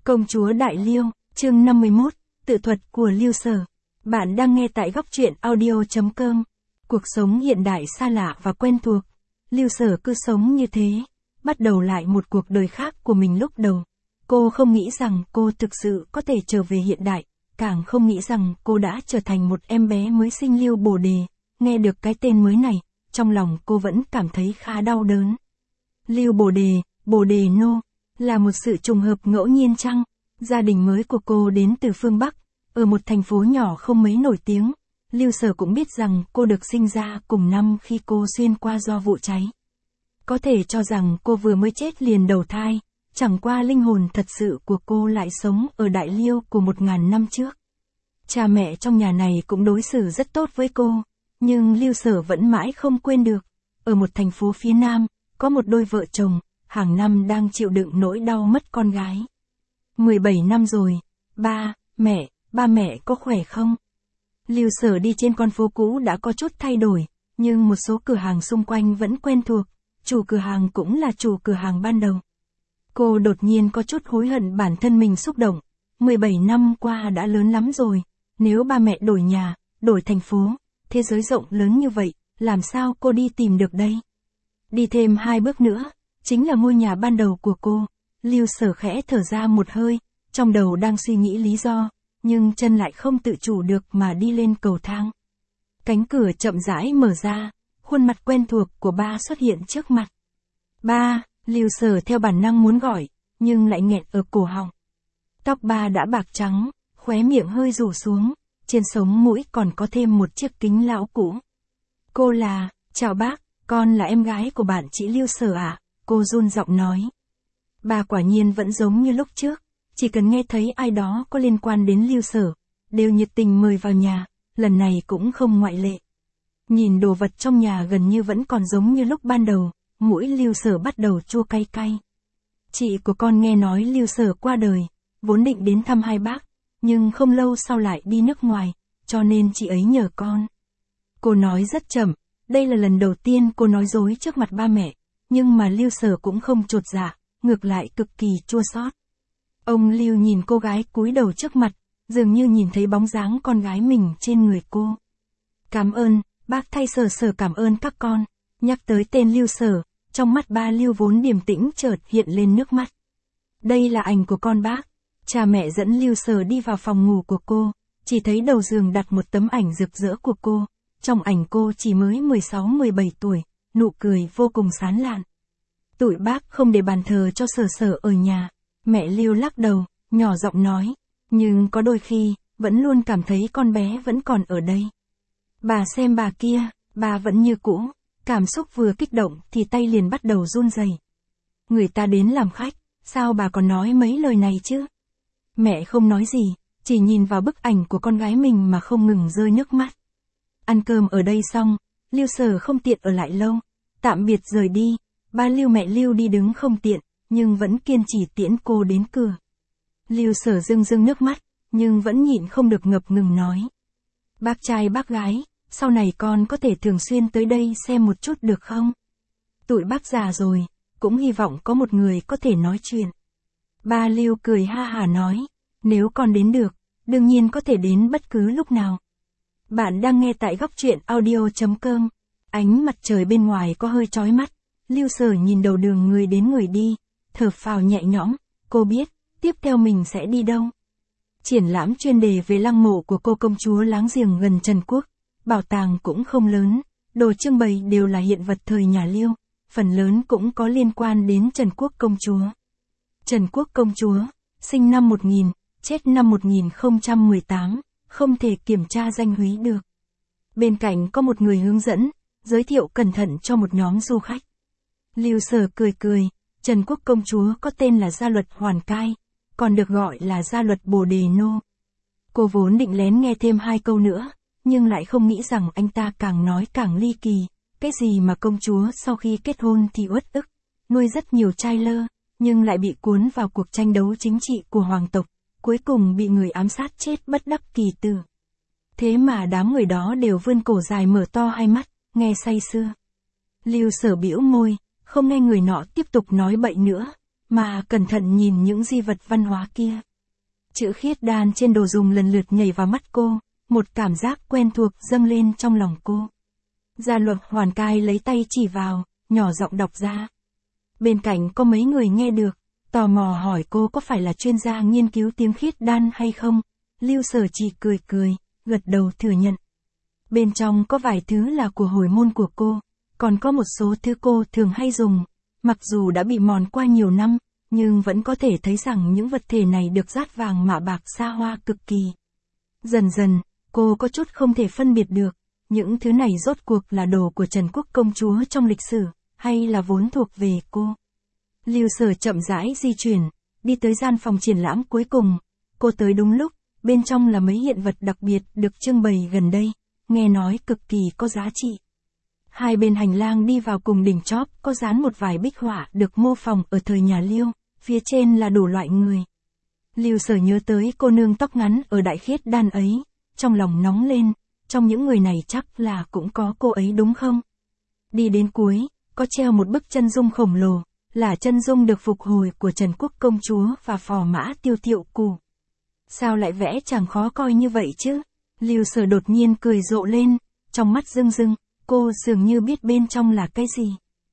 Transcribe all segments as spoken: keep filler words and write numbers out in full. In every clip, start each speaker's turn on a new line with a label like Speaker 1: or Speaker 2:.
Speaker 1: Công chúa Đại Liêu, chương năm mươi mốt, tự thuật của Liêu Sở. Bạn đang nghe tại góc truyện audio chấm com. Cuộc sống hiện đại xa lạ và quen thuộc. Liêu Sở cứ sống như thế, bắt đầu lại một cuộc đời khác của mình lúc đầu. Cô không nghĩ rằng cô thực sự có thể trở về hiện đại, càng không nghĩ rằng cô đã trở thành một em bé mới sinh Liêu Bồ Đề. Nghe được cái tên mới này, trong lòng cô vẫn cảm thấy khá đau đớn. Liêu Bồ Đề, Bồ Đề Nô, là một sự trùng hợp ngẫu nhiên chăng? Gia đình mới của cô đến từ phương Bắc, ở một thành phố nhỏ không mấy nổi tiếng. Liêu Sở cũng biết rằng cô được sinh ra cùng năm khi cô xuyên qua do vụ cháy. Có thể cho rằng cô vừa mới chết liền đầu thai, chẳng qua linh hồn thật sự của cô lại sống ở Đại Liêu của một ngàn năm trước. Cha mẹ trong nhà này cũng đối xử rất tốt với cô, nhưng Liêu Sở vẫn mãi không quên được. Ở một thành phố phía Nam, có một đôi vợ chồng, hàng năm đang chịu đựng nỗi đau mất con gái. mười bảy năm rồi, ba, mẹ, ba mẹ có khỏe không? Liêu Sở đi trên con phố cũ đã có chút thay đổi, nhưng một số cửa hàng xung quanh vẫn quen thuộc, chủ cửa hàng cũng là chủ cửa hàng ban đầu. Cô đột nhiên có chút hối hận bản thân mình xúc động, mười bảy năm qua đã lớn lắm rồi, nếu ba mẹ đổi nhà, đổi thành phố, thế giới rộng lớn như vậy, làm sao cô đi tìm được đây? Đi thêm hai bước nữa, chính là ngôi nhà ban đầu của cô. Liêu Sở khẽ thở ra một hơi, trong đầu đang suy nghĩ lý do, nhưng chân lại không tự chủ được mà đi lên cầu thang. Cánh cửa chậm rãi mở ra, khuôn mặt quen thuộc của ba xuất hiện trước mặt. Ba, Liêu Sở theo bản năng muốn gọi, nhưng lại nghẹn ở cổ họng. Tóc ba đã bạc trắng, khóe miệng hơi rủ xuống, trên sống mũi còn có thêm một chiếc kính lão cũ. Cô là, chào bác, con là em gái của bạn chị Liêu Sở ạ, à? Cô run giọng nói. Bà quả nhiên vẫn giống như lúc trước, chỉ cần nghe thấy ai đó có liên quan đến Liêu Sở, đều nhiệt tình mời vào nhà, lần này cũng không ngoại lệ. Nhìn đồ vật trong nhà gần như vẫn còn giống như lúc ban đầu, mũi Liêu Sở bắt đầu chua cay cay. Chị của con nghe nói Liêu Sở qua đời, vốn định đến thăm hai bác, nhưng không lâu sau lại đi nước ngoài, cho nên chị ấy nhờ con. Cô nói rất chậm, đây là lần đầu tiên cô nói dối trước mặt ba mẹ, nhưng mà Liêu Sở cũng không chột dạ, ngược lại cực kỳ chua xót. Ông Liêu nhìn cô gái cúi đầu trước mặt, dường như nhìn thấy bóng dáng con gái mình trên người cô. Cảm ơn, bác thay Sở Sở cảm ơn các con. Nhắc tới tên Liêu Sở, trong mắt ba Liêu vốn điềm tĩnh chợt hiện lên nước mắt. Đây là ảnh của con bác. Cha mẹ dẫn Liêu Sở đi vào phòng ngủ của cô, chỉ thấy đầu giường đặt một tấm ảnh rực rỡ của cô. Trong ảnh cô chỉ mới mười sáu mười bảy tuổi, nụ cười vô cùng sán lạn. Tụi bác không để bàn thờ cho Sở Sở ở nhà. Mẹ Liêu lắc đầu, nhỏ giọng nói, nhưng có đôi khi, vẫn luôn cảm thấy con bé vẫn còn ở đây. Bà xem bà kia, bà vẫn như cũ, cảm xúc vừa kích động thì tay liền bắt đầu run rẩy. Người ta đến làm khách, sao bà còn nói mấy lời này chứ? Mẹ không nói gì, chỉ nhìn vào bức ảnh của con gái mình mà không ngừng rơi nước mắt. Ăn cơm ở đây xong, Liêu Sở không tiện ở lại lâu, tạm biệt rời đi, ba Liêu mẹ Liêu đi đứng không tiện, nhưng vẫn kiên trì tiễn cô đến cửa. Liêu Sở rưng rưng nước mắt, nhưng vẫn nhịn không được ngập ngừng nói. Bác trai bác gái, sau này con có thể thường xuyên tới đây xem một chút được không? Tụi bác già rồi, cũng hy vọng có một người có thể nói chuyện. Ba Liêu cười ha hả nói, nếu con đến được, đương nhiên có thể đến bất cứ lúc nào. Bạn đang nghe tại góc truyện audio chấm com. Ánh mặt trời bên ngoài có hơi chói mắt. Liêu Sở nhìn đầu đường người đến người đi, thở phào nhẹ nhõm, cô biết, tiếp theo mình sẽ đi đâu. Triển lãm chuyên đề về lăng mộ của cô công chúa láng giềng gần Trần Quốc, bảo tàng cũng không lớn, đồ trưng bày đều là hiện vật thời nhà Liêu, phần lớn cũng có liên quan đến Trần Quốc công chúa. Trần Quốc công chúa, sinh năm một nghìn, chết năm một nghìn không trăm mười tám, không thể kiểm tra danh húy được. Bên cạnh có một người hướng dẫn, giới thiệu cẩn thận cho một nhóm du khách. Liêu Sở cười cười, Trần Quốc công chúa có tên là Gia Luật Hoàn Cai, còn được gọi là Gia Luật Bồ Đề Nô. Cô vốn định lén nghe thêm hai câu nữa, nhưng lại không nghĩ rằng anh ta càng nói càng ly kỳ, cái gì mà công chúa sau khi kết hôn thì uất ức, nuôi rất nhiều trai lơ, nhưng lại bị cuốn vào cuộc tranh đấu chính trị của hoàng tộc, cuối cùng bị người ám sát chết bất đắc kỳ tử. Thế mà đám người đó đều vươn cổ dài mở to hai mắt, nghe say sưa. Liêu Sở bĩu môi, không nghe người nọ tiếp tục nói bậy nữa, mà cẩn thận nhìn những di vật văn hóa kia. Chữ khiết đan trên đồ dùng lần lượt nhảy vào mắt cô, một cảm giác quen thuộc dâng lên trong lòng cô. Gia Luật Hoàn Cai lấy tay chỉ vào, nhỏ giọng đọc ra. Bên cạnh có mấy người nghe được, tò mò hỏi cô có phải là chuyên gia nghiên cứu tiếng khiết đan hay không. Lưu Sở chỉ cười cười, gật đầu thừa nhận. Bên trong có vài thứ là của hồi môn của cô, còn có một số thứ cô thường hay dùng, mặc dù đã bị mòn qua nhiều năm, nhưng vẫn có thể thấy rằng những vật thể này được dát vàng mạ bạc xa hoa cực kỳ. Dần dần, cô có chút không thể phân biệt được, những thứ này rốt cuộc là đồ của Trần Quốc công chúa trong lịch sử, hay là vốn thuộc về cô. Lưu Sở chậm rãi di chuyển, đi tới gian phòng triển lãm cuối cùng. Cô tới đúng lúc, bên trong là mấy hiện vật đặc biệt được trưng bày gần đây, nghe nói cực kỳ có giá trị. Hai bên hành lang đi vào cùng đỉnh chóp có dán một vài bích họa được mô phỏng ở thời nhà Liêu, phía trên là đủ loại người. Lưu Sở nhớ tới cô nương tóc ngắn ở Đại Khiết Đan ấy, trong lòng nóng lên, trong những người này chắc là cũng có cô ấy đúng không? Đi đến cuối, có treo một bức chân dung khổng lồ, là chân dung được phục hồi của Trần Quốc công chúa và phò mã Tiêu Thiệu Cù. Sao lại vẽ chẳng khó coi như vậy chứ? Lưu Sở đột nhiên cười rộ lên, trong mắt rưng rưng, cô dường như biết bên trong là cái gì.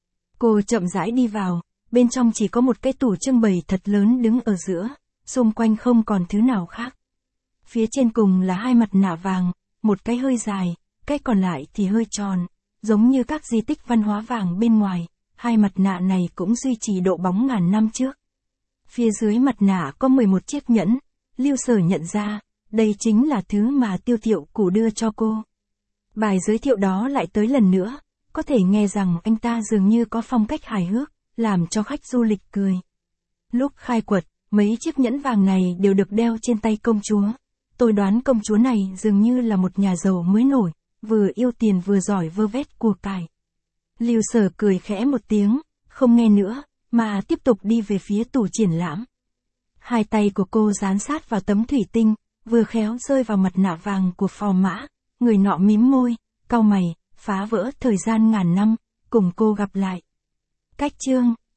Speaker 1: Cô chậm rãi đi vào, bên trong chỉ có một cái tủ trưng bày thật lớn đứng ở giữa, xung quanh không còn thứ nào khác. Phía trên cùng là hai mặt nạ vàng, một cái hơi dài, cái còn lại thì hơi tròn, giống như các di tích văn hóa vàng bên ngoài, hai mặt nạ này cũng duy trì độ bóng ngàn năm trước. Phía dưới mặt nạ có mười một chiếc nhẫn, Lưu Sở nhận ra, đây chính là thứ mà Tiêu Thiệu Cù đưa cho cô. Bài giới thiệu đó lại tới lần nữa, có thể nghe rằng anh ta dường như có phong cách hài hước, làm cho khách du lịch cười. Lúc khai quật, mấy chiếc nhẫn vàng này đều được đeo trên tay công chúa. Tôi đoán công chúa này dường như là một nhà giàu mới nổi, vừa yêu tiền vừa giỏi vơ vét của cải. Lưu Sở cười khẽ một tiếng, không nghe nữa, mà tiếp tục đi về phía tủ triển lãm. Hai tay của cô dán sát vào tấm thủy tinh, vừa khéo rơi vào mặt nạ vàng của phò mã. Người nọ mím môi, cau mày, phá vỡ thời gian ngàn năm, cùng cô gặp lại. Cách chương